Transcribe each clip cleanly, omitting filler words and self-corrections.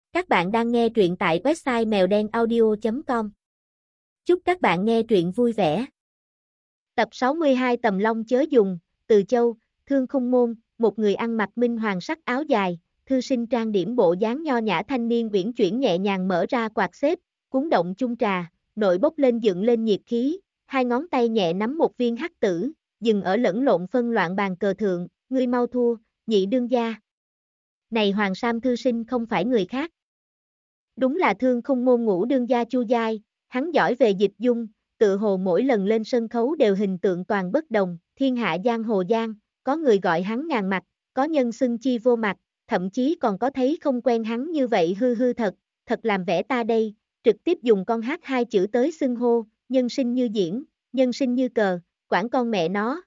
Các bạn đang nghe truyện tại website mèo đen audio.com. Chúc các bạn nghe truyện vui vẻ. Tập 62 Tầm Long chớ dùng, Từ Châu, Thương Khung Môn, một người ăn mặc minh hoàng sắc áo dài, thư sinh trang điểm bộ dáng nho nhã thanh niên uyển chuyển nhẹ nhàng mở ra quạt xếp, cuốn động chung trà, nội bốc lên dựng lên nhiệt khí, hai ngón tay nhẹ nắm một viên hắc tử, dừng ở lẫn lộn phân loạn bàn cờ thượng, ngươi mau thua, nhị đương gia. Này Hoàng Sam thư sinh không phải người khác. Đúng là Thương Khung Môn ngũ đương gia Chu Giai, hắn giỏi về dịch dung, tự hồ mỗi lần lên sân khấu đều hình tượng toàn bất đồng, thiên hạ giang hồ giang, có người gọi hắn ngàn mặt, có nhân xưng chi vô mặt, thậm chí còn có thấy không quen hắn như vậy hư hư thật, thật làm vẻ ta đây, trực tiếp dùng con hát hai chữ tới xưng hô, nhân sinh như diễn, nhân sinh như cờ, quản con mẹ nó.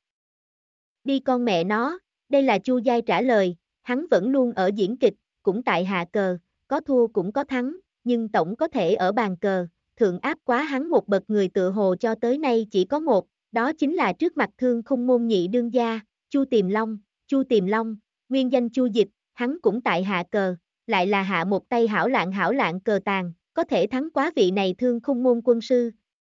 Đi con mẹ nó, đây là Chu Giai trả lời, hắn vẫn luôn ở diễn kịch, cũng tại hạ cờ, có thua cũng có thắng, nhưng tổng có thể ở bàn cờ, thượng áp quá hắn một bậc người tự hồ cho tới nay chỉ có một, đó chính là trước mặt Thương Khung Môn nhị đương gia, Chu Tiềm Long, nguyên danh Chu Dịch, hắn cũng tại hạ cờ, lại là hạ một tay hảo lạng cờ tàn, có thể thắng quá vị này Thương Khung Môn quân sư.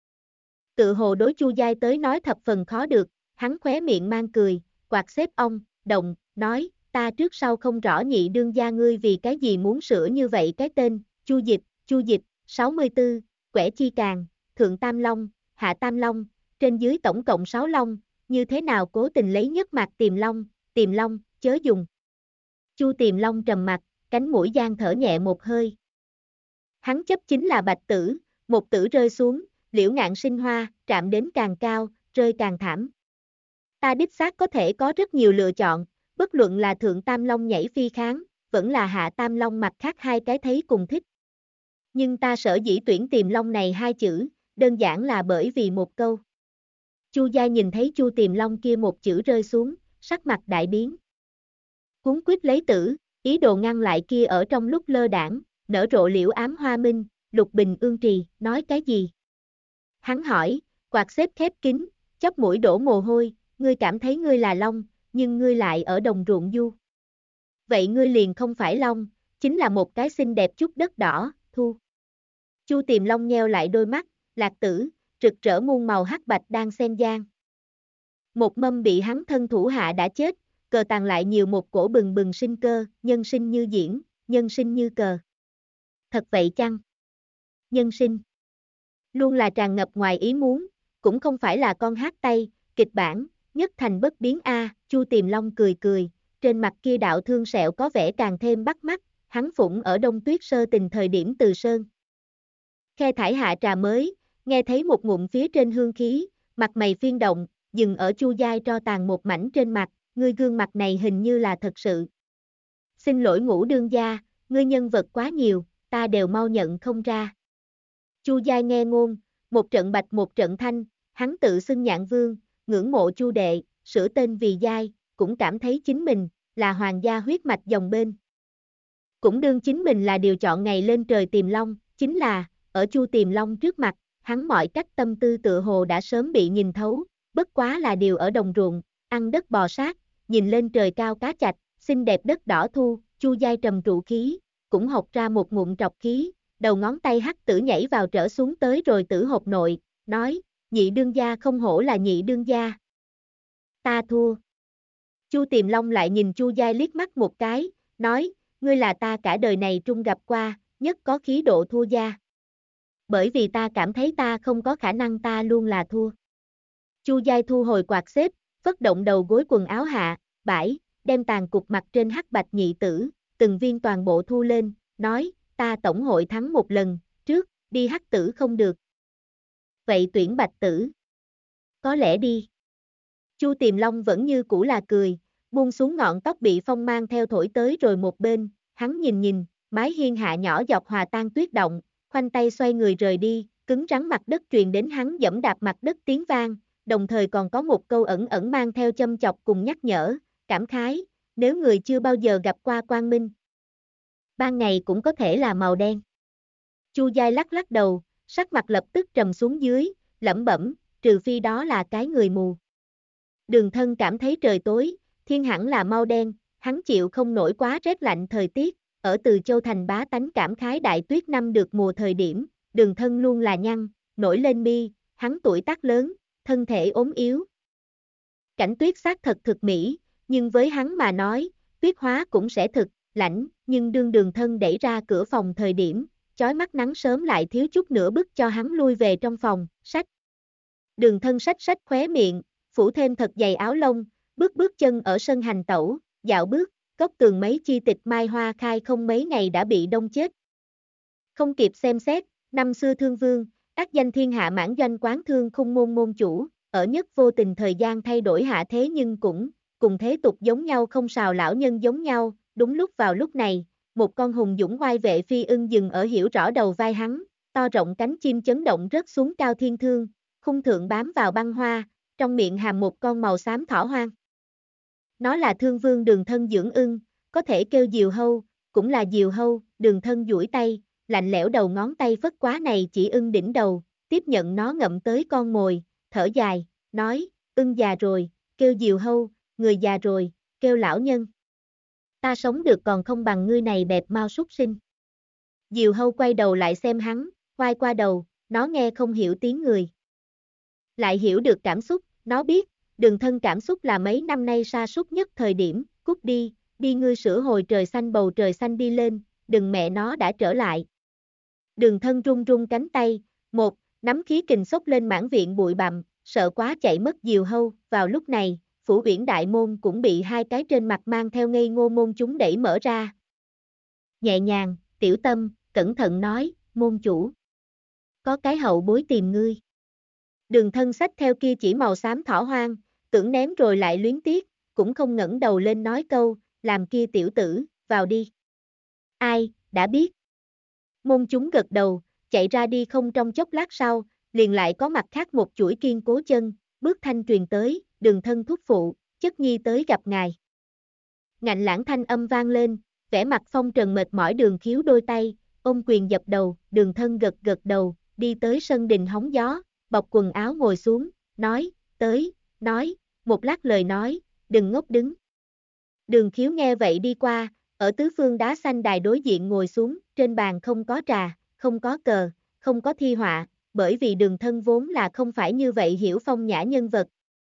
Tự hồ đối Chu Giai tới nói thập phần khó được, hắn khóe miệng mang cười, quạt xếp ông, động, nói, ta trước sau không rõ nhị đương gia ngươi vì cái gì muốn sửa như vậy cái tên, Chu Dịch, 64, quẻ chi càng, thượng Tam Long, hạ Tam Long, trên dưới tổng cộng 6 long, như thế nào cố tình lấy nhất mặt Tiềm Long, chớ dùng. Chu Tiềm Long trầm mặt, cánh mũi giang thở nhẹ một hơi. Hắn chấp chính là bạch tử, một tử rơi xuống, liễu ngạn sinh hoa, trạm đến càng cao, rơi càng thảm. Ta đích xác có thể có rất nhiều lựa chọn, bất luận là thượng Tam Long nhảy phi kháng, vẫn là hạ Tam Long mặt khác hai cái thấy cùng thích. Nhưng ta sở dĩ tuyển Tiềm Long này hai chữ, đơn giản là bởi vì một câu. Chu Giai nhìn thấy Chu Tiềm Long kia một chữ rơi xuống, sắc mặt đại biến. Cuốn quyết lấy tử, ý đồ ngăn lại kia ở trong lúc lơ đãng, nở rộ liễu ám hoa minh, lục bình ương trì, nói cái gì? Hắn hỏi, quạt xếp khép kín, chóp mũi đổ mồ hôi, ngươi cảm thấy ngươi là long, nhưng ngươi lại ở đồng ruộng du. Vậy ngươi liền không phải long, chính là một cái xinh đẹp chút đất đỏ, thu. Chu Tiềm Long nheo lại đôi mắt, lạc tử, rực rỡ muôn màu hắc bạch đang xen gian. Một mâm bị hắn thân thủ hạ đã chết, cờ tàn lại nhiều một cổ bừng bừng sinh cơ, nhân sinh như diễn, nhân sinh như cờ. Thật vậy chăng? Nhân sinh luôn là tràn ngập ngoài ý muốn, cũng không phải là con hát tay, kịch bản, nhất thành bất biến a. Chu Tiềm Long cười cười, trên mặt kia đạo thương sẹo có vẻ càng thêm bắt mắt, hắn phụng ở Đông Tuyết Sơ Tình thời điểm Từ Sơn. Khe thải hạ trà mới, nghe thấy một ngụm phía trên hương khí, mặt mày phiên động, dừng ở Chu Giai tro tàn một mảnh trên mặt, ngươi gương mặt này hình như là thật sự. Xin lỗi ngũ đương gia, ngươi nhân vật quá nhiều, ta đều mau nhận không ra. Chu Giai nghe ngôn, một trận bạch một trận thanh, hắn tự xưng Nhạn Vương, ngưỡng mộ Chu đệ, sửa tên vì Giai, cũng cảm thấy chính mình là hoàng gia huyết mạch dòng bên. Cũng đương chính mình là điều chọn ngày lên trời Tiềm Long, chính là, ở Chu Tiềm Long trước mặt, hắn mọi cách tâm tư tự hồ đã sớm bị nhìn thấu, bất quá là điều ở đồng ruộng, ăn đất bò sát, nhìn lên trời cao cá chạch, xinh đẹp đất đỏ thu, Chu Giai trầm trụ khí, cũng học ra một ngụm trọc khí, đầu ngón tay hắc tử nhảy vào trở xuống tới rồi tử hộp nội, nói, nhị đương gia không hổ là nhị đương gia. Ta thua. Chu Tiềm Long lại nhìn Chu Giai liếc mắt một cái, nói, ngươi là ta cả đời này trung gặp qua, nhất có khí độ thua gia. Bởi vì ta cảm thấy ta không có khả năng ta luôn là thua. Chu Giai thu hồi quạt xếp, phất động đầu gối quần áo hạ, bãi, đem tàn cục mặt trên hắc bạch nhị tử, từng viên toàn bộ thu lên, nói, ta tổng hội thắng một lần, trước, đi hắc tử không được. Vậy tuyển bạch tử. Có lẽ đi. Chu Tiềm Long vẫn như cũ là cười, buông xuống ngọn tóc bị phong mang theo thổi tới rồi một bên, hắn nhìn, mái hiên hạ nhỏ dọc hòa tan tuyết động, khoanh tay xoay người rời đi, cứng rắn mặt đất truyền đến hắn dẫm đạp mặt đất tiếng vang, đồng thời còn có một câu ẩn ẩn mang theo châm chọc cùng nhắc nhở, cảm khái, nếu người chưa bao giờ gặp qua quang minh. Ban ngày cũng có thể là màu đen. Chu Giai lắc lắc đầu, sắc mặt lập tức trầm xuống dưới, lẩm bẩm, trừ phi đó là cái người mù. Đường Thân cảm thấy trời tối, thiên hẳn là mau đen, hắn chịu không nổi quá rét lạnh thời tiết, ở Từ Châu thành bá tánh cảm khái đại tuyết năm được mùa thời điểm, Đường Thân luôn là nhăn, nổi lên mi, hắn tuổi tác lớn, thân thể ốm yếu. Cảnh tuyết xác thật thực mỹ, nhưng với hắn mà nói, tuyết hóa cũng sẽ thực, lạnh, nhưng đương Đường Thân đẩy ra cửa phòng thời điểm, chói mắt nắng sớm lại thiếu chút nữa bức cho hắn lui về trong phòng, sách. Đường Thân sách khóe miệng, phủ thêm thật dày áo lông, bước chân ở sân hành tẩu, dạo bước, góc tường mấy chi tịch mai hoa khai không mấy ngày đã bị đông chết. Không kịp xem xét, năm xưa Thương Vương, ác danh thiên hạ mãn doanh quán Thương Khung môn môn chủ, ở nhất vô tình thời gian thay đổi hạ thế nhưng cũng, cùng thế tục giống nhau không sào lão nhân giống nhau, đúng lúc vào lúc này, một con hùng dũng oai vệ phi ưng dừng ở hiểu rõ đầu vai hắn, to rộng cánh chim chấn động rớt xuống cao thiên thương, khung thượng bám vào băng hoa, trong miệng hàm một con màu xám thỏ hoang. Nó là Thương Vương Đường Thân dưỡng ưng, có thể kêu diều hâu, cũng là diều hâu, Đường Thân duỗi tay, lạnh lẽo đầu ngón tay phất quá này chỉ ưng đỉnh đầu, tiếp nhận nó ngậm tới con mồi, thở dài, nói, ưng già rồi, kêu diều hâu, người già rồi, kêu lão nhân. Ta sống được còn không bằng ngươi này bẹp mau súc sinh. Diều hâu quay đầu lại xem hắn, quay qua đầu, nó nghe không hiểu tiếng người. Lại hiểu được cảm xúc, nó biết, Đường Thân cảm xúc là mấy năm nay sa sút nhất thời điểm, cút đi, đi ngươi sửa hồi trời xanh bầu trời xanh đi lên, đừng mẹ nó đã trở lại. Đường Thân run run cánh tay, một, nắm khí kình xốc lên mãn viện bụi bặm, sợ quá chạy mất diều hâu, vào lúc này, phủ uyển đại môn cũng bị hai cái trên mặt mang theo ngây ngô môn chúng đẩy mở ra. Nhẹ nhàng, Tiểu Tâm, cẩn thận nói, môn chủ. Có cái hậu bối tìm ngươi. Đường Thân xách theo kia chỉ màu xám thỏ hoang, tưởng ném rồi lại luyến tiếc, cũng không ngẩng đầu lên nói câu, làm kia tiểu tử, vào đi. Ai, đã biết. Môn chúng gật đầu, chạy ra đi không trong chốc lát sau, liền lại có mặt khác một chuỗi kiên cố chân, bước thanh truyền tới, Đường Thân thúc phụ, chất nhi tới gặp ngài. Ngạnh lãng thanh âm vang lên, vẻ mặt phong trần mệt mỏi Đường Khiếu đôi tay, ôm quyền dập đầu, Đường Thân gật đầu, đi tới sân đình hóng gió, bọc quần áo ngồi xuống, nói, tới, nói, một lát lời nói, đừng ngốc đứng. Đường Khiếu nghe vậy đi qua, ở tứ phương đá xanh đài đối diện ngồi xuống, trên bàn không có trà, không có cờ, không có thi họa, bởi vì Đường Thân vốn là không phải như vậy hiểu phong nhã nhân vật.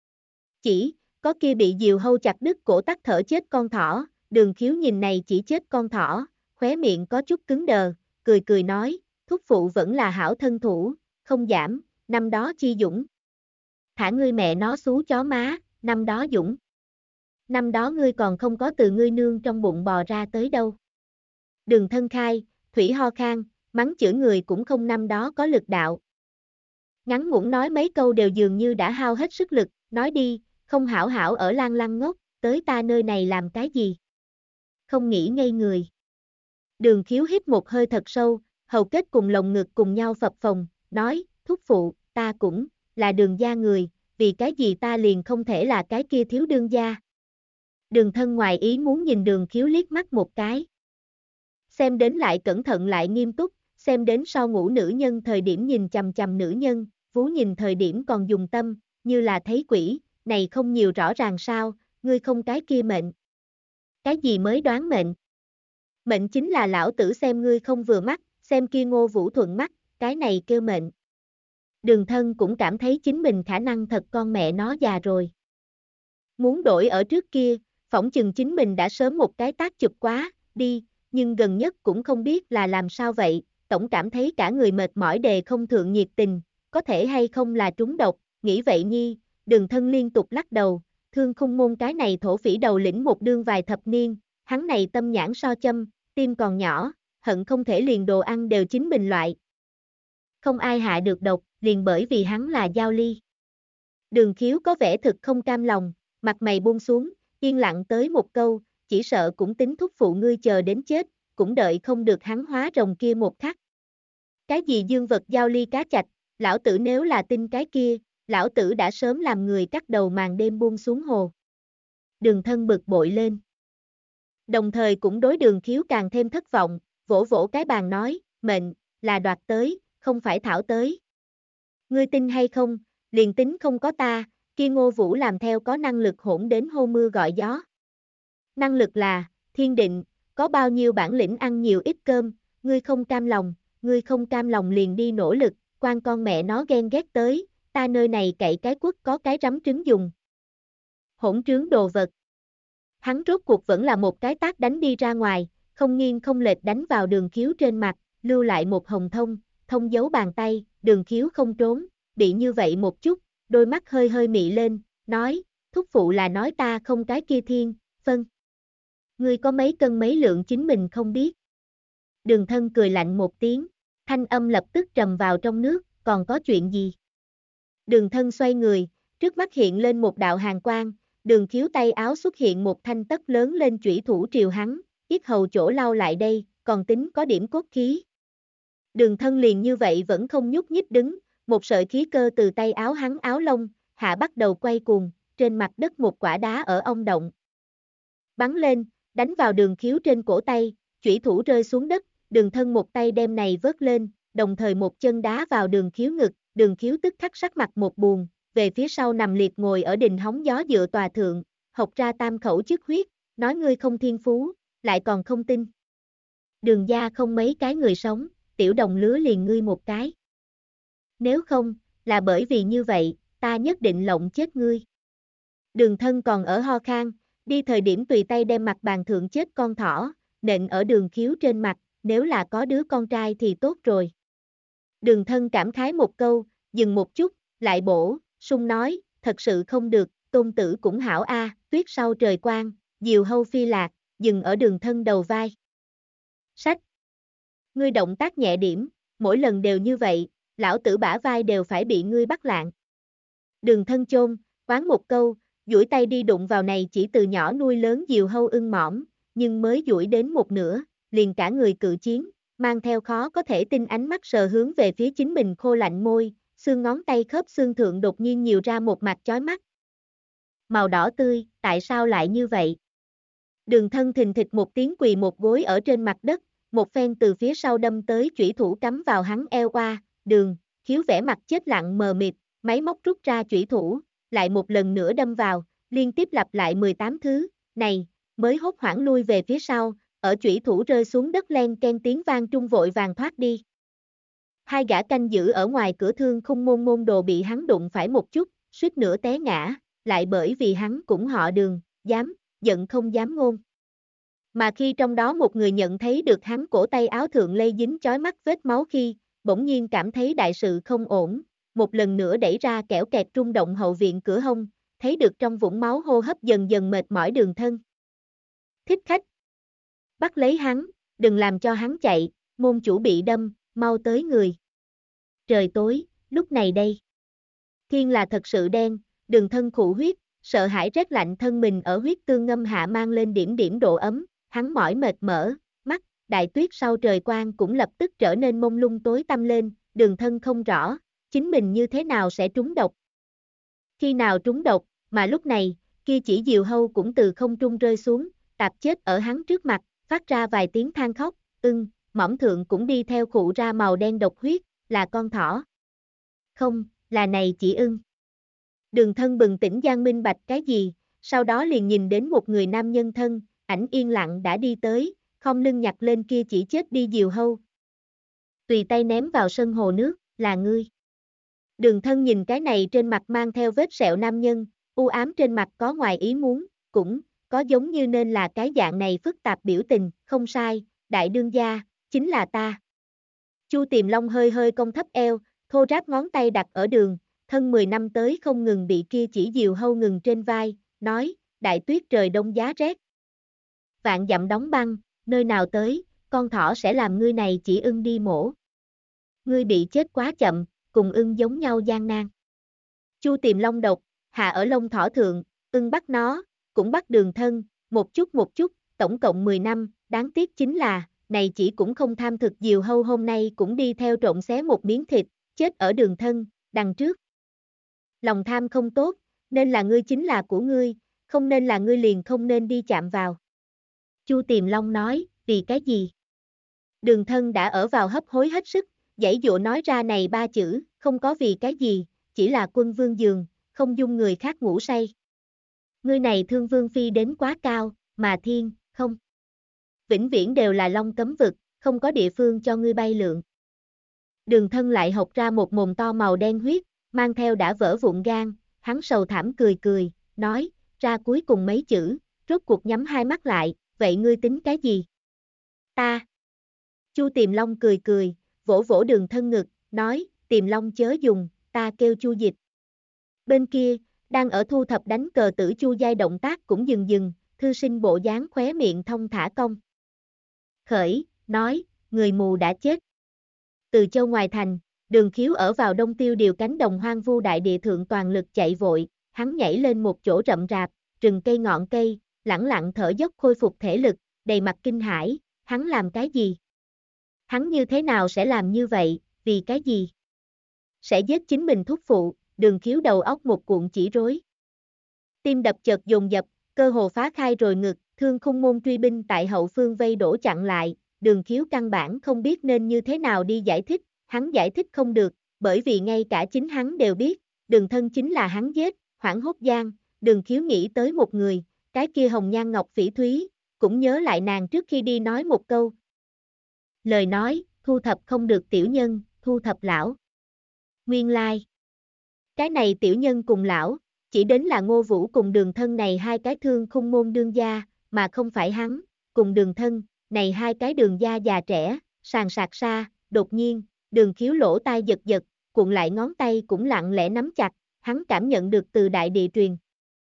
Chỉ, có kia bị diều hâu chặt đứt cổ tắc thở chết con thỏ, Đường Khiếu nhìn này chỉ chết con thỏ, khóe miệng có chút cứng đờ, cười nói, thúc phụ vẫn là hảo thân thủ, không giảm, năm đó chi dũng. Thả ngươi mẹ nó xú chó má, năm đó dũng. Năm đó ngươi còn không có từ ngươi nương trong bụng bò ra tới đâu. Đường Thân khai, thủy ho khan, mắng chửi người cũng không năm đó có lực đạo. Ngắn ngủn nói mấy câu đều dường như đã hao hết sức lực, nói đi, không hảo hảo ở Lan Lăng ngốc, tới ta nơi này làm cái gì? Không nghĩ ngây người. Đường Khiếu hít một hơi thật sâu, hầu kết cùng lồng ngực cùng nhau phập phồng, nói, thúc phụ, ta cũng, là Đường gia người, vì cái gì ta liền không thể là cái kia thiếu đương gia. Đường Thân ngoài ý muốn nhìn Đường Khiếu liếc mắt một cái. Xem đến lại cẩn thận lại nghiêm túc, xem đến so ngủ nữ nhân thời điểm nhìn chằm chằm nữ nhân, vú nhìn thời điểm còn dùng tâm, như là thấy quỷ, này không nhiều rõ ràng sao, ngươi không cái kia mệnh. Cái gì mới đoán mệnh? Mệnh chính là lão tử xem ngươi không vừa mắt, xem kia Ngô Vũ thuận mắt, cái này kêu mệnh. Đường Thân cũng cảm thấy chính mình khả năng thật con mẹ nó già rồi. Muốn đổi ở trước kia, phỏng chừng chính mình đã sớm một cái tác chụp quá, đi, nhưng gần nhất cũng không biết là làm sao vậy, tổng cảm thấy cả người mệt mỏi đề không thượng nhiệt tình, có thể hay không là trúng độc, nghĩ vậy nhi, Đường Thân liên tục lắc đầu, Thương Khung môn cái này thổ phỉ đầu lĩnh một đương vài thập niên, hắn này tâm nhãn so châm, tim còn nhỏ, hận không thể liền đồ ăn đều chính mình loại. Không ai hạ được độc, liền bởi vì hắn là Giao Ly. Đường Khiếu có vẻ thực không cam lòng, mặt mày buông xuống, yên lặng tới một câu, chỉ sợ cũng tính thúc phụ ngươi chờ đến chết, cũng đợi không được hắn hóa rồng kia một khắc. Cái gì dương vật Giao Ly cá chạch, lão tử nếu là tin cái kia, lão tử đã sớm làm người cắt đầu màn đêm buông xuống hồ. Đường Thân bực bội lên. Đồng thời cũng đối Đường Khiếu càng thêm thất vọng, vỗ vỗ cái bàn nói, mệnh, là đoạt tới, không phải thảo tới. Ngươi tin hay không, liền tính không có ta, kia Ngô Vũ làm theo có năng lực hỗn đến hô mưa gọi gió. Năng lực là, thiên định, có bao nhiêu bản lĩnh ăn nhiều ít cơm, ngươi không cam lòng liền đi nỗ lực, quan con mẹ nó ghen ghét tới, ta nơi này cậy cái quất có cái rắm trứng dùng. Hỗn trướng đồ vật. Hắn rốt cuộc vẫn là một cái tát đánh đi ra ngoài, không nghiêng không lệch đánh vào Đường Khiếu trên mặt, lưu lại một hồng thông dấu bàn tay, Đường Khiếu không trốn, bị như vậy một chút, đôi mắt hơi hơi mị lên, nói, thúc phụ là nói ta không cái kia thiên, phân. Ngươi có mấy cân mấy lượng chính mình không biết. Đường Thân cười lạnh một tiếng, thanh âm lập tức trầm vào trong nước, còn có chuyện gì? Đường Thân xoay người, trước mắt hiện lên một đạo hàn quang, Đường Khiếu tay áo xuất hiện một thanh tấc lớn lên chủy thủ triều hắn, yết hầu chỗ lao lại đây, còn tính có điểm cốt khí. Đường Thân liền như vậy vẫn không nhúc nhích đứng, một sợi khí cơ từ tay áo hắn áo lông, hạ bắt đầu quay cuồng, trên mặt đất một quả đá ở ong động. Bắn lên, đánh vào Đường Khiếu trên cổ tay, chủy thủ rơi xuống đất, Đường Thân một tay đem này vớt lên, đồng thời một chân đá vào Đường Khiếu ngực, Đường Khiếu tức khắc sắc mặt một buồn, về phía sau nằm liệt ngồi ở đình hóng gió dựa tòa thượng, hộc ra tam khẩu chức huyết, nói ngươi không thiên phú, lại còn không tin. Đường gia không mấy cái người sống, tiểu đồng lứa liền ngươi một cái. Nếu không, là bởi vì như vậy, ta nhất định lộng chết ngươi. Đường Thân còn ở ho khan, đi thời điểm tùy tay đem mặt bàn thượng chết con thỏ, nện ở Đường Khiếu trên mặt, nếu là có đứa con trai thì tốt rồi. Đường Thân cảm khái một câu, dừng một chút, lại bổ, sung nói, thật sự không được, tôn tử cũng hảo a, tuyết sau trời quang, diều hâu phi lạc, dừng ở Đường Thân đầu vai. Sách. Ngươi động tác nhẹ điểm, mỗi lần đều như vậy, lão tử bả vai đều phải bị ngươi bắt lạng. Đường Thân chôn, oán một câu, duỗi tay đi đụng vào này chỉ từ nhỏ nuôi lớn diều hâu ưng mỏm, nhưng mới duỗi đến một nửa, liền cả người cự chiến, mang theo khó có thể tin ánh mắt sờ hướng về phía chính mình khô lạnh môi, xương ngón tay khớp xương thượng đột nhiên nhiều ra một mặt chói mắt. Màu đỏ tươi, tại sao lại như vậy? Đường Thân thình thịch một tiếng quỳ một gối ở trên mặt đất, một phen từ phía sau đâm tới chủy thủ cắm vào hắn eo oa, Đường Khiếu vẻ mặt chết lặng mờ mịt, máy móc rút ra chủy thủ, lại một lần nữa đâm vào, liên tiếp lặp lại 18 thứ, này, mới hốt hoảng lui về phía sau, ở chủy thủ rơi xuống đất len ken tiếng vang trung vội vàng thoát đi. Hai gã canh giữ ở ngoài cửa Thương Khung môn môn đồ bị hắn đụng phải một chút, suýt nữa té ngã, lại bởi vì hắn cũng họ Đường, giận không dám ngôn. Mà khi trong đó một người nhận thấy được hắn cổ tay áo thượng lây dính chói mắt vết máu khi, bỗng nhiên cảm thấy đại sự không ổn, một lần nữa đẩy ra kẽo kẹt rung động hậu viện cửa hông, thấy được trong vũng máu hô hấp dần dần mệt mỏi Đường Thân. Thích khách. Bắt lấy hắn, đừng làm cho hắn chạy, môn chủ bị đâm, mau tới người. Trời tối, lúc này đây. Thiên là thật sự đen, Đường Thân khụ huyết, sợ hãi rét lạnh thân mình ở huyết tương ngâm hạ mang lên điểm điểm độ ấm, hắn mỏi mệt mở, mắt, đại tuyết sau trời quang cũng lập tức trở nên mông lung tối tăm lên, Đường Thân không rõ, chính mình như thế nào sẽ trúng độc. Khi nào trúng độc, mà lúc này, kia chỉ diều hâu cũng từ không trung rơi xuống, tạp chết ở hắn trước mặt, phát ra vài tiếng than khóc, mỏm thượng cũng đi theo khụ ra màu đen độc huyết, là con thỏ. Không, là này chỉ ưng. Đường Thân bừng tỉnh giang minh bạch cái gì, sau đó liền nhìn đến một người nam nhân thân, ảnh yên lặng đã đi tới, không lưng nhặt lên kia chỉ chết đi diều hâu. Tùy tay ném vào sân hồ nước, là ngươi. Đường Thân nhìn cái này trên mặt mang theo vết sẹo nam nhân, u ám trên mặt có ngoài ý muốn, cũng có giống như nên là cái dạng này phức tạp biểu tình, không sai, đại đương gia, chính là ta. Chu Tiềm Long hơi hơi cong thấp eo, thô ráp ngón tay đặt ở Đường Thân 10 năm tới không ngừng bị kia chỉ diều hâu ngừng trên vai, nói, đại tuyết trời đông giá rét. Vạn dặm đóng băng, nơi nào tới, con thỏ sẽ làm ngươi này chỉ ưng đi mổ. Ngươi bị chết quá chậm, cùng ưng giống nhau gian nan. Chu Tiềm Long độc, hạ ở lông thỏ thượng, ưng bắt nó, cũng bắt Đường Thân, một chút, tổng cộng 10 năm, đáng tiếc chính là, này chỉ cũng không tham thực diều hâu hôm nay cũng đi theo trộn xé một miếng thịt, chết ở Đường Thân, đằng trước. Lòng tham không tốt, nên là ngươi chính là của ngươi, không nên là ngươi liền không nên đi chạm vào. Chu Tiềm Long nói, vì cái gì? Đường Thân đã ở vào hấp hối hết sức, giãy giụa nói ra này ba chữ, không có vì cái gì, chỉ là quân vương giường, không dung người khác ngủ say. Ngươi này thương vương phi đến quá cao, mà thiên, không. vĩnh viễn đều là long cấm vực, không có địa phương cho ngươi bay lượn. Đường Thân lại hộc ra một mồm to màu đen huyết, mang theo đã vỡ vụn gan, hắn sầu thảm cười cười, nói, ra cuối cùng mấy chữ, rốt cuộc nhắm hai mắt lại, vậy ngươi tính cái gì? Ta. Chu Tiềm Long cười cười, vỗ vỗ Đường Thân ngực, nói, Tiềm Long chớ dùng, ta kêu Chu Dịch. Bên kia, đang ở thu thập đánh cờ tử Chu Giai động tác cũng dừng, thư sinh bộ dáng khóe miệng thông thả cong. Khởi, nói, người mù đã chết. Từ châu ngoài thành, Đường Khiếu ở vào Đông Tiêu điều cánh đồng hoang vu đại địa thượng toàn lực chạy vội, hắn nhảy lên một chỗ rậm rạp, rừng cây ngọn cây, lẳng lặng thở dốc khôi phục thể lực, đầy mặt kinh hãi, hắn làm cái gì? Hắn như thế nào sẽ làm như vậy, vì cái gì? Sẽ giết chính mình thúc phụ, Đường Khiếu đầu óc một cuộn chỉ rối. Tim đập chợt dồn dập, cơ hồ phá khai rồi ngực, Thương Khung Môn truy binh tại hậu phương vây đổ chặn lại, Đường Khiếu căn bản không biết nên như thế nào đi giải thích, hắn giải thích không được, bởi vì ngay cả chính hắn đều biết, Đường Thân chính là hắn giết, hoảng hốt gian, Đường Khiếu nghĩ tới một người, cái kia hồng nhan ngọc phỉ thúy, cũng nhớ lại nàng trước khi đi nói một câu. Lời nói, thu thập không được tiểu nhân, thu thập lão. Nguyên lai. Cái này tiểu nhân cùng lão, chỉ đến là Ngô Vũ cùng Đường Thân này hai cái Thương Khung Môn đương gia, mà không phải hắn, cùng Đường Thân, này hai cái đường gia già trẻ, sàn sạc xa, đột nhiên, Đường Khiếu lỗ tai giật giật, cuộn lại ngón tay cũng lặng lẽ nắm chặt, hắn cảm nhận được từ đại địa truyền.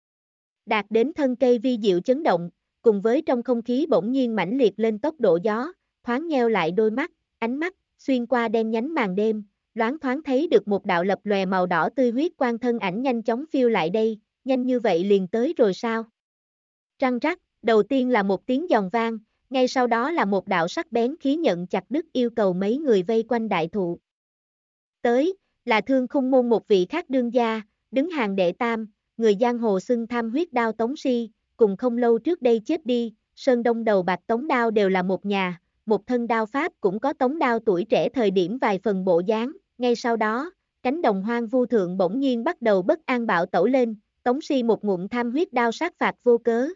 Đạt đến thân cây vi diệu chấn động, cùng với trong không khí bỗng nhiên mãnh liệt lên tốc độ gió, thoáng nheo lại đôi mắt, ánh mắt, xuyên qua đen nhánh màn đêm, loáng thoáng thấy được một đạo lập lòe màu đỏ tươi huyết quang thân ảnh nhanh chóng phiêu lại đây, nhanh như vậy liền tới rồi sao? Răng rắc, đầu tiên là một tiếng giòn vang, ngay sau đó là một đạo sắc bén khí nhận chặt đứt yêu cầu mấy người vây quanh đại thụ. Tới, là Thương Khung Môn một vị khác đương gia, đứng hàng đệ tam, người giang hồ xưng tham huyết đao Tống Si, cùng không lâu trước đây chết đi, Sơn Đông đầu bạc Tống Đao đều là một nhà, một thân đao pháp cũng có Tống Đao tuổi trẻ thời điểm vài phần bộ dáng, ngay sau đó, cánh đồng hoang vu thượng bỗng nhiên bắt đầu bất an bạo tẩu lên, Tống Si một ngụm tham huyết đao sát phạt vô cớ.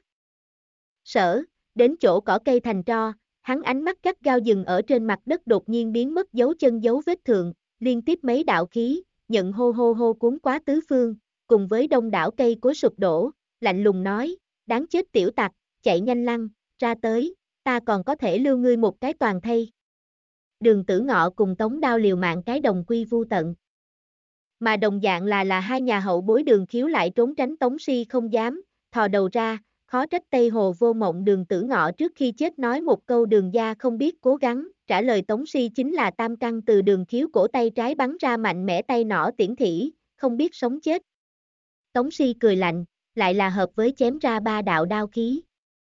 Sở, đến chỗ cỏ cây thành tro, hắn ánh mắt gắt gao dừng ở trên mặt đất đột nhiên biến mất dấu chân dấu vết thượng, liên tiếp mấy đạo khí, nhận hô hô hô cuốn quá tứ phương, cùng với đông đảo cây cối sụp đổ, lạnh lùng nói, đáng chết tiểu tặc, chạy nhanh lăng, ra tới, ta còn có thể lưu ngươi một cái toàn thây. Đường Tử Ngọ cùng Tống Đao liều mạng cái đồng quy vu tận. Mà đồng dạng là hai nhà hậu bối Đường Khiếu lại trốn tránh Tống Si không dám, thò đầu ra, khó trách Tây Hồ Vô Mộng Đường Tử Ngọ trước khi chết nói một câu Đường gia không biết cố gắng, trả lời Tống Si chính là tam căn từ Đường Khiếu cổ tay trái bắn ra mạnh mẽ tay nỏ tiễn thỉ, không biết sống chết. Tống Si cười lạnh, lại là hợp với chém ra ba đạo đao khí.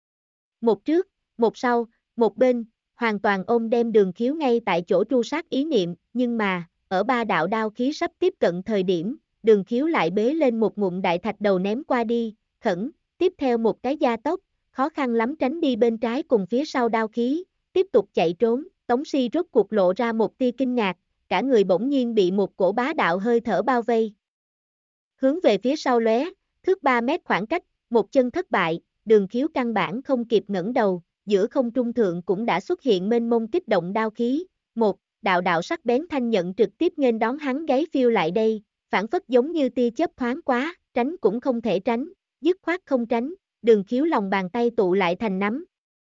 Một trước, một sau, một bên, hoàn toàn ôm đem Đường Khiếu ngay tại chỗ tru sát ý niệm, nhưng mà, ở ba đạo đao khí sắp tiếp cận thời điểm, Đường Khiếu lại bế lên một ngụm đại thạch đầu ném qua đi, khẩn, tiếp theo một cái gia tốc, khó khăn lắm tránh đi bên trái cùng phía sau đao khí, tiếp tục chạy trốn, Tống Si rốt cuộc lộ ra một tia kinh ngạc, cả người bỗng nhiên bị một cổ bá đạo hơi thở bao vây. Hướng về phía sau lóe, thước 3 mét khoảng cách, một chân thất bại, Đường Khiếu căn bản không kịp ngẩng đầu, giữa không trung thượng cũng đã xuất hiện mênh mông kích động đao khí, một đạo đạo sắc bén thanh nhận trực tiếp nghênh đón hắn gáy phiêu lại đây, phản phất giống như tia chớp thoáng quá, tránh cũng không thể tránh, dứt khoát không tránh, Đường Khiếu lòng bàn tay tụ lại thành nắm.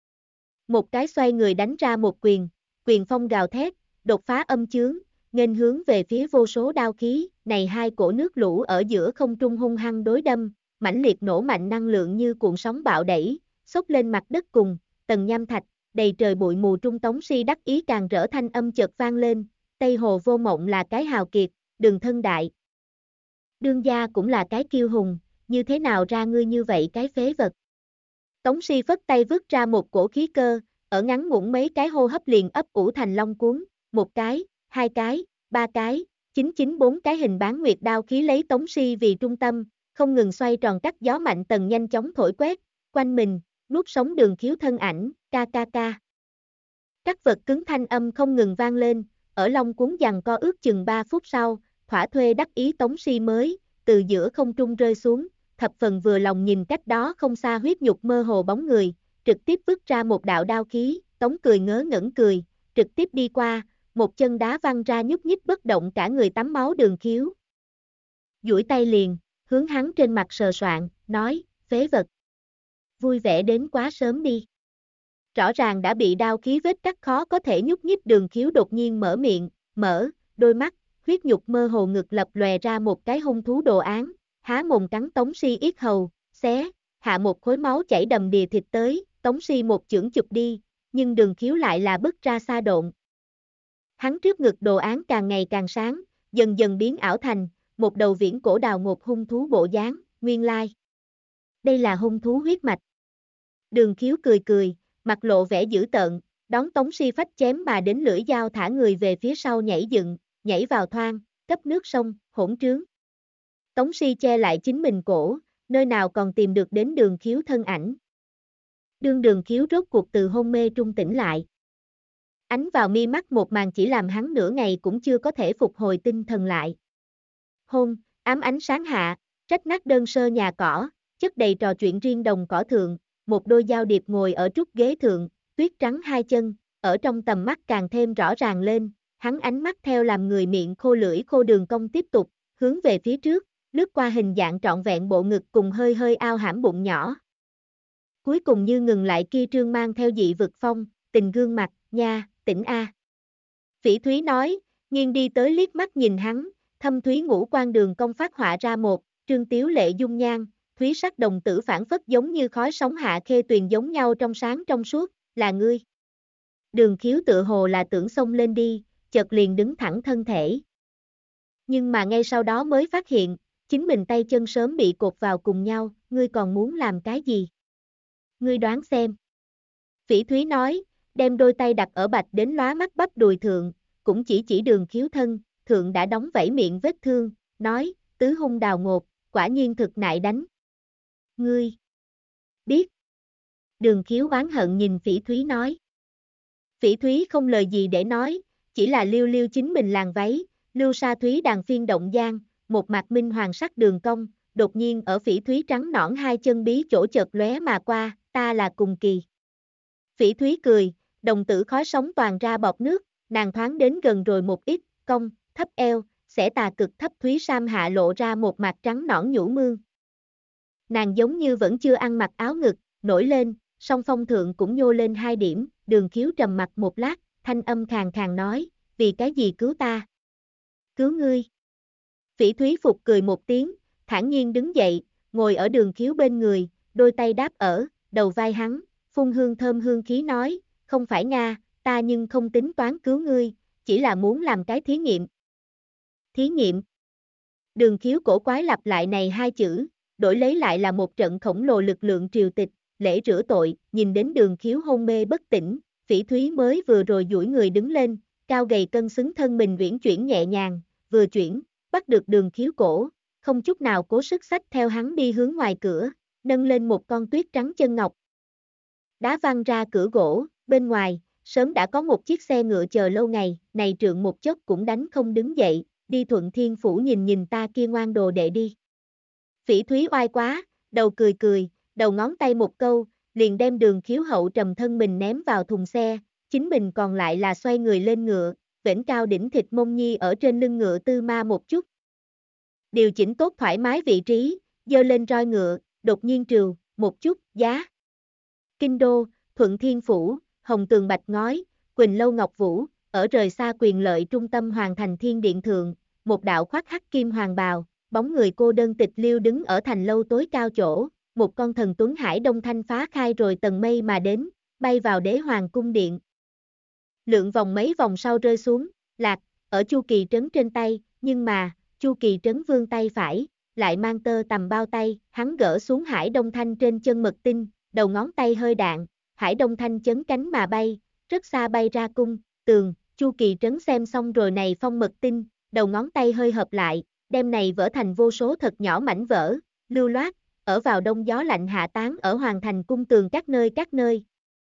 Một cái xoay người đánh ra một quyền, quyền phong gào thét, đột phá âm chướng, nghênh hướng về phía vô số đao khí, này hai cổ nước lũ ở giữa không trung hung hăng đối đâm, mãnh liệt nổ mạnh năng lượng như cuộn sóng bạo đẩy, xốc lên mặt đất cùng, tầng nham thạch, đầy trời bụi mù trung Tống Si đắc ý càng rỡ thanh âm chợt vang lên, Tây Hồ Vô Mộng là cái hào kiệt, Đường Thân đại. Đương gia cũng là cái kiêu hùng, như thế nào ra ngươi như vậy cái phế vật. Tống Si phất tay vứt ra một cổ khí cơ, ở ngắn ngủn mấy cái hô hấp liền ấp ủ thành long cuốn, một cái, hai cái, ba cái, 994 cái hình bán nguyệt đao khí lấy Tống Si vì trung tâm, không ngừng xoay tròn cắt gió mạnh tầng nhanh chóng thổi quét, quanh mình, nuốt sống Đường Khiếu thân ảnh, ca ca ca. Các vật cứng thanh âm không ngừng vang lên, ở long cuốn giằng co ước chừng 3 phút sau, thỏa thuê đắc ý Tống Si mới, từ giữa không trung rơi xuống, thập phần vừa lòng nhìn cách đó không xa huyết nhục mơ hồ bóng người, trực tiếp vứt ra một đạo đao khí, Tống cười ngớ ngẩn cười, trực tiếp đi qua, một chân đá văng ra nhúc nhích bất động cả người tắm máu Đường Khiếu. Duỗi tay liền, hướng hắn trên mặt sờ soạng, nói, phế vật. Vui vẻ đến quá sớm đi. Rõ ràng đã bị đao khí vết cắt khó có thể nhúc nhích Đường Khiếu đột nhiên mở miệng, mở, đôi mắt, huyết nhục mơ hồ ngực lập lòe ra một cái hung thú đồ án, há mồm cắn Tống Si yết hầu, xé, hạ một khối máu chảy đầm đìa thịt tới, Tống Si một chưởng chụp đi, nhưng Đường Khiếu lại là bứt ra xa độn. Hắn trước ngực đồ án càng ngày càng sáng, dần dần biến ảo thành một đầu viễn cổ đào ngột hung thú bộ dáng, nguyên lai. Đây là hung thú huyết mạch. Đường Khiếu cười cười, mặt lộ vẻ dữ tợn, đón Tống Si phách chém mà đến lưỡi dao thả người về phía sau nhảy dựng, nhảy vào thoang, cấp nước sông, hỗn trướng. Tống Si che lại chính mình cổ, nơi nào còn tìm được đến Đường Khiếu thân ảnh. Đường Khiếu rốt cuộc từ hôn mê trung tỉnh lại. Ánh vào mi mắt một màn chỉ làm hắn nửa ngày cũng chưa có thể phục hồi tinh thần lại. Ám ánh sáng hạ, rách nát đơn sơ nhà cỏ, chất đầy trò chuyện riêng đồng cỏ thượng, một đôi giao điệp ngồi ở trúc ghế thượng, tuyết trắng hai chân, ở trong tầm mắt càng thêm rõ ràng lên, hắn ánh mắt theo làm người miệng khô lưỡi khô đường cong tiếp tục, hướng về phía trước, lướt qua hình dạng trọn vẹn bộ ngực cùng hơi hơi ao hãm bụng nhỏ. Cuối cùng như ngừng lại kia trương mang theo dị vực phong, tình gương mặt, nha, tỉnh a. Phỉ Thúy nói, nghiêng đi tới liếc mắt nhìn hắn, thâm thúy ngũ quan đường cong phát họa ra một, trương tiếu lệ dung nhan, thúy sắc đồng tử phản phất giống như khói sóng hạ khê tuyền giống nhau trong sáng trong suốt, là ngươi. Đường Khiếu tựa hồ là tưởng xông lên đi, chợt liền đứng thẳng thân thể. Nhưng mà ngay sau đó mới phát hiện, chính mình tay chân sớm bị cột vào cùng nhau, ngươi còn muốn làm cái gì? Ngươi đoán xem. Phỉ Thúy nói, đem đôi tay đặt ở bạch đến lóa mắt bắp đùi thượng, cũng chỉ Đường Khiếu thân, thượng đã đóng vảy miệng vết thương, nói, tứ hung đào ngột, quả nhiên thực nại đánh. Ngươi biết. Đường Khiếu oán hận nhìn Phỉ Thúy nói. Phỉ Thúy không lời gì để nói, chỉ là liêu liêu chính mình làng váy, lưu sa thúy đàn phiên động giang, một mặt minh hoàng sắc đường cong, đột nhiên ở Phỉ Thúy trắng nõn hai chân bí chỗ chợt lóe mà qua, ta là cùng kỳ. Phỉ Thúy cười, đồng tử khói sóng toàn ra bọt nước, nàng thoáng đến gần rồi một ít, cong, thấp eo, xẻ tà cực thấp Thúy Sam hạ lộ ra một mặt trắng nõn nhũ mương. Nàng giống như vẫn chưa ăn mặc áo ngực, nổi lên, song phong thượng cũng nhô lên 2 điểm, Đường Khiếu trầm mặt một lát, thanh âm khàn khàn nói, vì cái gì cứu ta? Cứu ngươi. Phỉ Thúy phục cười một tiếng, thản nhiên đứng dậy, ngồi ở Đường Khiếu bên người, đôi tay đáp ở đầu vai hắn, phun hương thơm hương khí nói, không phải Nga, ta nhưng không tính toán cứu ngươi, chỉ là muốn làm cái thí nghiệm. Thí nghiệm. Đường Khiếu cổ quái lặp lại này 2 chữ, đổi lấy lại là một trận khổng lồ lực lượng triều tịch, lễ rửa tội, nhìn đến Đường Khiếu hôn mê bất tỉnh, Phỉ Thúy mới vừa rồi duỗi người đứng lên, cao gầy cân xứng thân mình uyển chuyển nhẹ nhàng, vừa chuyển, bắt được Đường Khiếu cổ, không chút nào cố sức xách theo hắn đi hướng ngoài cửa, nâng lên một con tuyết trắng chân ngọc. Đá văng ra cửa gỗ, bên ngoài, sớm đã có một chiếc xe ngựa chờ lâu ngày, này trượng một chốc cũng đánh không đứng dậy, đi Thuận Thiên Phủ nhìn ta kia ngoan đồ đệ đi. Phỉ Thúy oai quá, đầu cười cười, đầu ngón tay một câu, liền đem Đường Khiếu hậu trầm thân mình ném vào thùng xe, chính mình còn lại là xoay người lên ngựa, vểnh cao đỉnh thịt mông nhi ở trên lưng ngựa tư ma một chút. Điều chỉnh tốt thoải mái vị trí, dơ lên roi ngựa, đột nhiên trừu, một chút, giá. Kinh đô, Thuận Thiên Phủ, hồng tường bạch ngói, Quỳnh lâu ngọc vũ, ở rời xa quyền lợi trung tâm hoàng thành thiên điện thượng, một đạo khoác hắc kim hoàng bào, bóng người cô đơn tịch liêu đứng ở thành lâu tối cao chỗ, một con thần tuấn hải đông thanh phá khai rồi tầng mây mà đến, bay vào đế hoàng cung điện. Lượn vòng mấy vòng sau rơi xuống, lạc, ở Chu Kỳ Trấn trên tay, nhưng mà, Chu Kỳ Trấn vươn tay phải, lại mang tơ tầm bao tay, hắn gỡ xuống hải đông thanh trên chân mật tinh, đầu ngón tay hơi đạn, hải đông thanh chấn cánh mà bay, rất xa bay ra cung, tường, Chu Kỳ Trấn xem xong rồi này phong mật tinh, đầu ngón tay hơi hợp lại, đem này vỡ thành vô số thật nhỏ mảnh vỡ, lưu loát, ở vào đông gió lạnh hạ tán ở hoàng thành cung tường các nơi.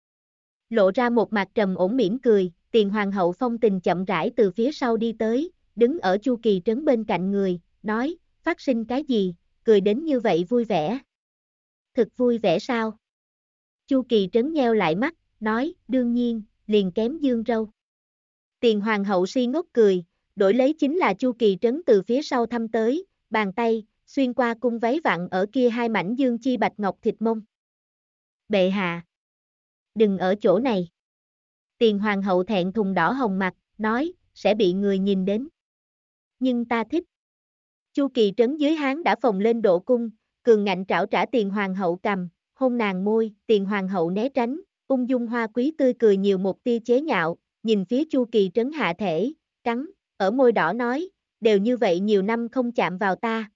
Lộ ra một mặt trầm ổn mỉm cười, Tiền hoàng hậu Phong Tình chậm rãi từ phía sau đi tới, đứng ở Chu Kỳ Trấn bên cạnh người, nói, phát sinh cái gì, cười đến như vậy vui vẻ. Thực vui vẻ sao? Chu Kỳ Trấn nheo lại mắt, nói, đương nhiên, liền kém dương râu. Tiền hoàng hậu si ngốc cười, đổi lấy chính là Chu Kỳ Trấn từ phía sau thăm tới, bàn tay, xuyên qua cung váy vặn ở kia hai mảnh dương chi bạch ngọc thịt mông. Bệ hạ! Đừng ở chỗ này. Tiền hoàng hậu thẹn thùng đỏ hồng mặt, nói, sẽ bị người nhìn đến. Nhưng ta thích. Chu Kỳ Trấn dưới háng đã phồng lên độ cung, cường ngạnh trảo trả tiền hoàng hậu cầm, hôn nàng môi, tiền hoàng hậu né tránh, ung dung hoa quý tươi cười nhiều một tia chế nhạo, nhìn phía Chu Kỳ Trấn hạ thể, cắn, ở môi đỏ nói, đều như vậy nhiều năm không chạm vào ta.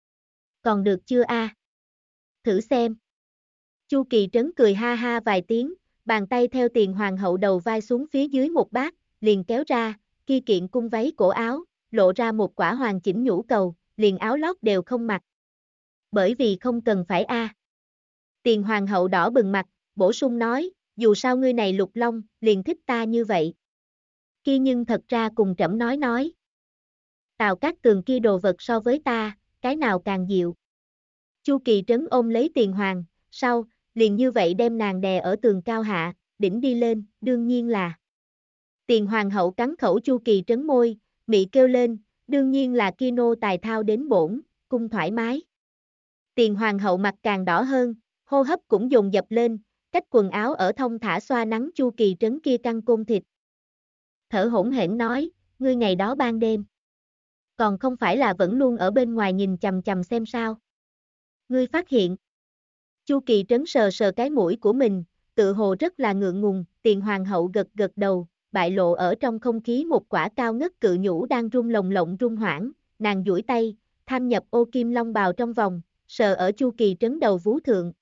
Còn được chưa a? Thử xem. Chu Kỳ Trấn cười ha ha vài tiếng, bàn tay theo tiền hoàng hậu đầu vai xuống phía dưới một bát, liền kéo ra, kia kiện cung váy cổ áo, lộ ra một quả hoàn chỉnh nhũ cầu, liền áo lót đều không mặc. Bởi vì không cần phải a. Tiền hoàng hậu đỏ bừng mặt, bổ sung nói, dù sao ngươi này Lục Long, liền thích ta như vậy. Kia nhưng thật ra cùng trẫm nói. Tào Cát Tường kia đồ vật so với ta, cái nào càng dịu. Chu Kỳ Trấn ôm lấy tiền hoàng, sau, liền như vậy đem nàng đè ở tường cao hạ, đỉnh đi lên, đương nhiên là. Tiền hoàng hậu cắn khẩu Chu Kỳ Trấn môi, mị kêu lên, đương nhiên là kia nô tài thao đến bổn, cung thoải mái. Tiền hoàng hậu mặt càng đỏ hơn, hô hấp cũng dồn dập lên, cách quần áo ở thông thả xoa nắng Chu Kỳ Trấn kia căng côn thịt. Thở hổn hển nói, ngươi ngày đó ban đêm. Còn không phải là vẫn luôn ở bên ngoài nhìn chằm chằm xem sao. Ngươi phát hiện. Chu Kỳ Trấn sờ sờ cái mũi của mình, tự hồ rất là ngượng ngùng, tiền hoàng hậu gật gật đầu, bại lộ ở trong không khí một quả cao ngất cự nhũ đang rung lồng lộng rung hoảng, nàng duỗi tay, tham nhập ô kim long bào trong vòng, sờ ở Chu Kỳ Trấn đầu vú thượng.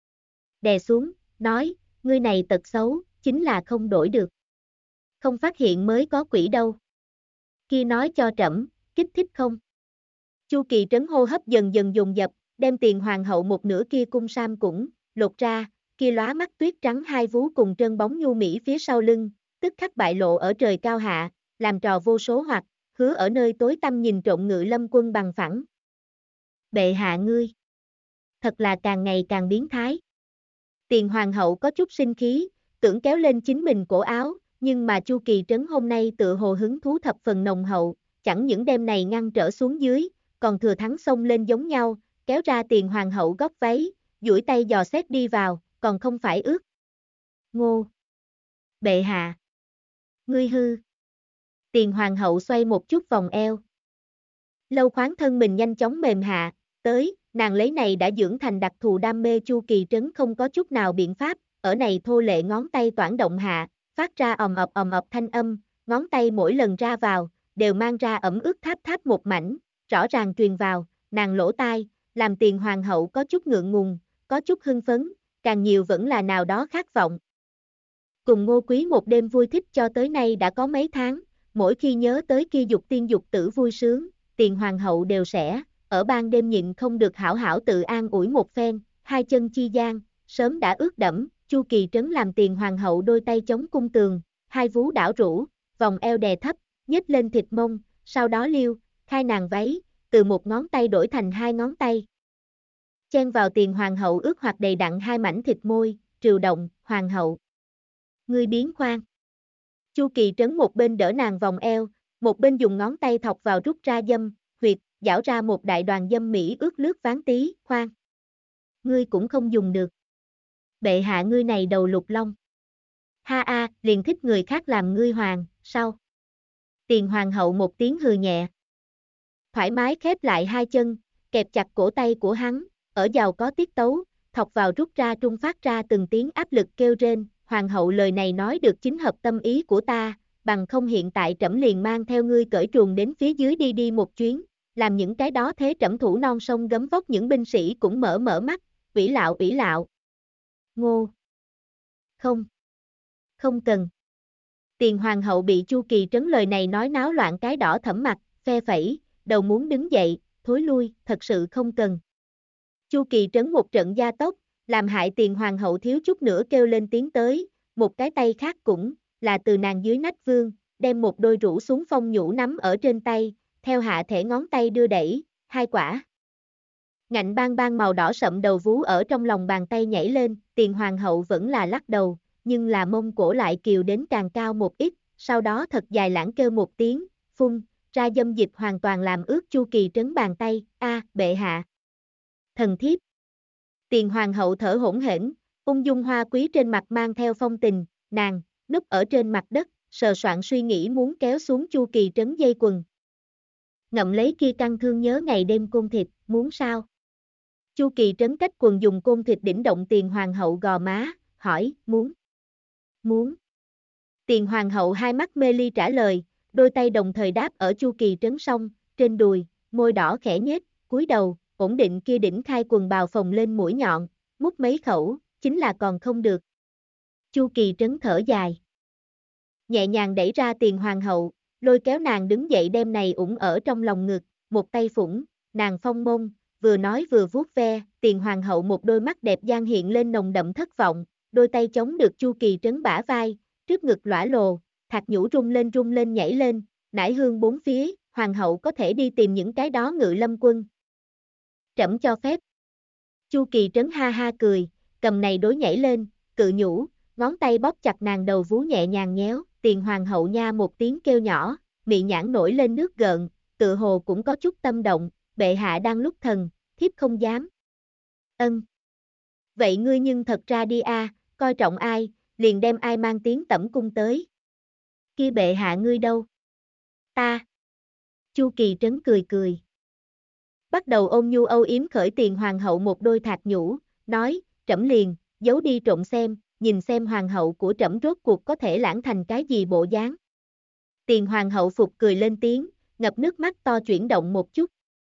Đè xuống, nói, ngươi này tật xấu, chính là không đổi được. Không phát hiện mới có quỷ đâu. Kia nói cho trẫm, kích thích không? Chu Kỳ Trấn hô hấp dần dần dồn dập, đem tiền hoàng hậu một nửa kia cung sam cũng, lột ra, kia lóa mắt tuyết trắng hai vú cùng trơn bóng nhu mỹ phía sau lưng, tức khắc bại lộ ở trời cao hạ, làm trò vô số hoặc, hứa ở nơi tối tăm nhìn trộm Ngự Lâm Quân bằng phẳng. Bệ hạ ngươi. Thật là càng ngày càng biến thái. Tiền hoàng hậu có chút sinh khí, tưởng kéo lên chính mình cổ áo, nhưng mà Chu Kỳ Trấn hôm nay tự hồ hứng thú thập phần nồng hậu, chẳng những đêm này ngăn trở xuống dưới, còn thừa thắng xông lên giống nhau, kéo ra tiền hoàng hậu góc váy, duỗi tay dò xét đi vào, còn không phải ướt. Ngô! Bệ hạ! Ngươi hư! Tiền hoàng hậu xoay một chút vòng eo. Lâu khoáng thân mình nhanh chóng mềm hạ, tới, nàng lấy này đã dưỡng thành đặc thù đam mê. Chu Kỳ Trấn không có chút nào biện pháp, ở này thô lệ ngón tay toản động hạ, phát ra ầm ập thanh âm, ngón tay mỗi lần ra vào, đều mang ra ẩm ướt tháp tháp một mảnh, rõ ràng truyền vào, nàng lỗ tai, làm tiền hoàng hậu có chút ngượng ngùng, có chút hưng phấn, càng nhiều vẫn là nào đó khát vọng. Cùng Ngô Quý một đêm vui thích cho tới nay đã có mấy tháng, mỗi khi nhớ tới kia dục tiên dục tử vui sướng, tiền hoàng hậu đều sẽ, ở ban đêm nhịn không được hảo hảo tự an ủi một phen, hai chân chi gian, sớm đã ướt đẫm. Chu Kỳ Trấn làm tiền hoàng hậu đôi tay chống cung tường, hai vú đảo rũ, vòng eo đè thấp, nhếch lên thịt mông, sau đó liêu, khai nàng váy, từ một ngón tay đổi thành hai ngón tay. Chen vào tiền hoàng hậu ướt hoặc đầy đặn hai mảnh thịt môi, triều động, hoàng hậu. Ngươi biến khoan. Chu Kỳ Trấn một bên đỡ nàng vòng eo, một bên dùng ngón tay thọc vào rút ra dâm, huyệt, giảo ra một đại đoàn dâm mỹ ướt lướt ván tí, khoan. Ngươi cũng không dùng được. Bệ hạ ngươi này đầu Lục Long. Ha a, liền thích người khác làm ngươi hoàng, sao? Tiền hoàng hậu một tiếng hừ nhẹ. Thoải mái khép lại hai chân, kẹp chặt cổ tay của hắn, ở giàu có tiết tấu, thọc vào rút ra trung phát ra từng tiếng áp lực kêu rên, hoàng hậu lời này nói được chính hợp tâm ý của ta, bằng không hiện tại trẫm liền mang theo ngươi cởi truồng đến phía dưới đi một chuyến, làm những cái đó thế trẫm thủ non sông gấm vóc những binh sĩ cũng mở mắt, ủy lạo. Ngô! Không! Không cần! Tiền hoàng hậu bị Chu Kỳ Trấn lời này nói náo loạn cái đỏ thẫm mặt, phe phẩy, đầu muốn đứng dậy, thối lui, thật sự không cần. Chu Kỳ Trấn một trận gia tốc, làm hại tiền hoàng hậu thiếu chút nữa kêu lên tiếng tới, một cái tay khác cũng, là từ nàng dưới nách vương, đem một đôi rũ xuống phong nhũ nắm ở trên tay, theo hạ thể ngón tay đưa đẩy, hai quả. Ngạnh bang màu đỏ sậm đầu vú ở trong lòng bàn tay nhảy lên, tiền hoàng hậu vẫn là lắc đầu, nhưng là mông cổ lại kiều đến càng cao một ít, sau đó thật dài lãng kêu một tiếng, phun, ra dâm dịch hoàn toàn làm ướt Chu Kỳ Trấn bàn tay, bệ hạ. Thần thiếp. Tiền hoàng hậu thở hổn hển, ung dung hoa quý trên mặt mang theo phong tình, nàng, núp ở trên mặt đất, sờ soạn suy nghĩ muốn kéo xuống Chu Kỳ Trấn dây quần. Ngậm lấy kia căng thương nhớ ngày đêm côn thịt, muốn sao? Chu Kỳ Trấn cách quần dùng côn thịt đỉnh động tiền hoàng hậu gò má, hỏi, muốn. Tiền hoàng hậu hai mắt mê ly trả lời, đôi tay đồng thời đáp ở Chu Kỳ Trấn song, trên đùi, môi đỏ khẽ nhếch, cúi đầu, ổn định kia đỉnh khai quần bào phồng lên mũi nhọn, mút mấy khẩu, chính là còn không được. Chu Kỳ Trấn thở dài. Nhẹ nhàng đẩy ra tiền hoàng hậu, lôi kéo nàng đứng dậy đem này ủng ở trong lòng ngực, một tay phủng, nàng phong mông, vừa nói vừa vuốt ve, tiền hoàng hậu một đôi mắt đẹp gian hiện lên nồng đậm thất vọng, đôi tay chống được Chu Kỳ Trấn bả vai, trước ngực lõa lồ, thạc nhũ rung lên nhảy lên, nải hương bốn phía, hoàng hậu có thể đi tìm những cái đó Ngự Lâm quân. Trẫm cho phép. Chu Kỳ Trấn ha ha cười, cầm này đối nhảy lên, cự nhũ, ngón tay bóp chặt nàng đầu vú nhẹ nhàng nhéo, tiền hoàng hậu nha một tiếng kêu nhỏ, mị nhãn nổi lên nước gợn, tự hồ cũng có chút tâm động, bệ hạ đang lúc thần, thiếp không dám. Ân. Vậy ngươi nhưng thật ra đi coi trọng ai, liền đem ai mang tiếng tẩm cung tới. Kia bệ hạ ngươi đâu? Ta. Chu Kỳ Trấn cười. Bắt đầu ôm nhu âu yếm khởi tiền hoàng hậu một đôi thạc nhũ, nói, trẫm liền, giấu đi trộm xem, nhìn xem hoàng hậu của trẫm rốt cuộc có thể lãng thành cái gì bộ dáng. Tiền hoàng hậu phục cười lên tiếng, ngập nước mắt to chuyển động một chút.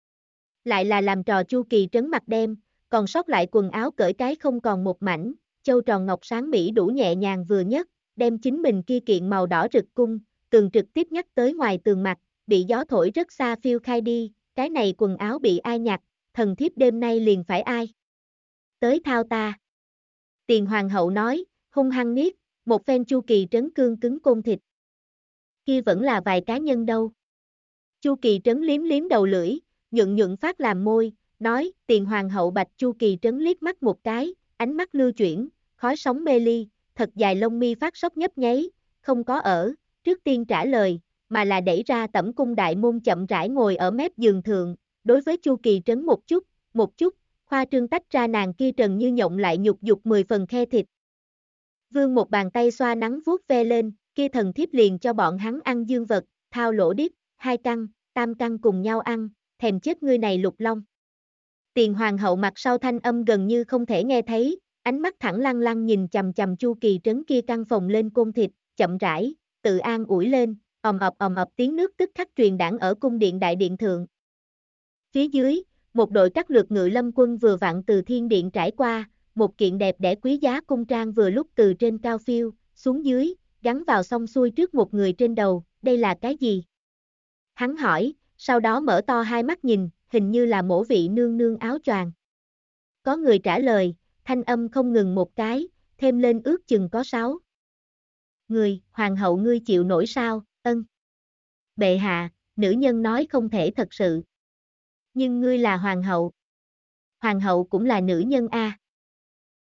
Lại là làm trò Chu Kỳ Trấn mặt đem, còn sót lại quần áo cởi cái không còn một mảnh, châu tròn ngọc sáng mỹ đủ nhẹ nhàng vừa nhất, đem chính mình kia kiện màu đỏ rực cung, tường trực tiếp nhắc tới ngoài tường mặt, bị gió thổi rất xa phiêu khai đi, cái này quần áo bị ai nhặt, thần thiếp đêm nay liền phải ai? Tới thao ta. Tiền hoàng hậu nói, hung hăng niết, một phen Chu Kỳ Trấn cương cứng côn thịt. Kia vẫn là vài cá nhân đâu. Chu Kỳ Trấn liếm đầu lưỡi, nhuận phát làm môi, nói, tiền hoàng hậu bạch Chu Kỳ Trấn liếc mắt một cái, ánh mắt lưu chuyển, khói sóng mê ly, thật dài lông mi phát sốc nhấp nháy, không có trước tiên trả lời, mà là đẩy ra tẩm cung đại môn chậm rãi ngồi ở mép giường thượng, đối với Chu Kỳ Trấn một chút, khoa trương tách ra nàng kia trần như nhộng lại nhục dục 10 phần khe thịt. Vương một bàn tay xoa nắng vuốt ve lên, kia thần thiếp liền cho bọn hắn ăn dương vật, thao lỗ điếc, 2 căn, 3 căn cùng nhau ăn, thèm chết ngươi này Lục Long. Tiền hoàng hậu mặt sau thanh âm gần như không thể nghe thấy, ánh mắt thẳng lăng lăng nhìn chằm chằm Chu Kỳ Trấn kia căng phồng lên côn thịt, chậm rãi, tự an ủi lên, ầm ập tiếng nước tức khắc truyền đãng ở cung điện đại điện thượng. Phía dưới, một đội các lược Ngự Lâm quân vừa vặn từ thiên điện trải qua, một kiện đẹp đẽ quý giá cung trang vừa lúc từ trên cao phiêu, xuống dưới, gắn vào xong xuôi trước một người trên đầu, đây là cái gì? Hắn hỏi, sau đó mở to hai mắt nhìn, hình như là mổ vị nương nương áo choàng. Có người trả lời, thanh âm không ngừng một cái, thêm lên ước chừng có 6 người, hoàng hậu ngươi chịu nổi sao? Ân. Bệ hạ, nữ nhân nói không thể thật sự. Nhưng ngươi là hoàng hậu. Hoàng hậu cũng là nữ nhân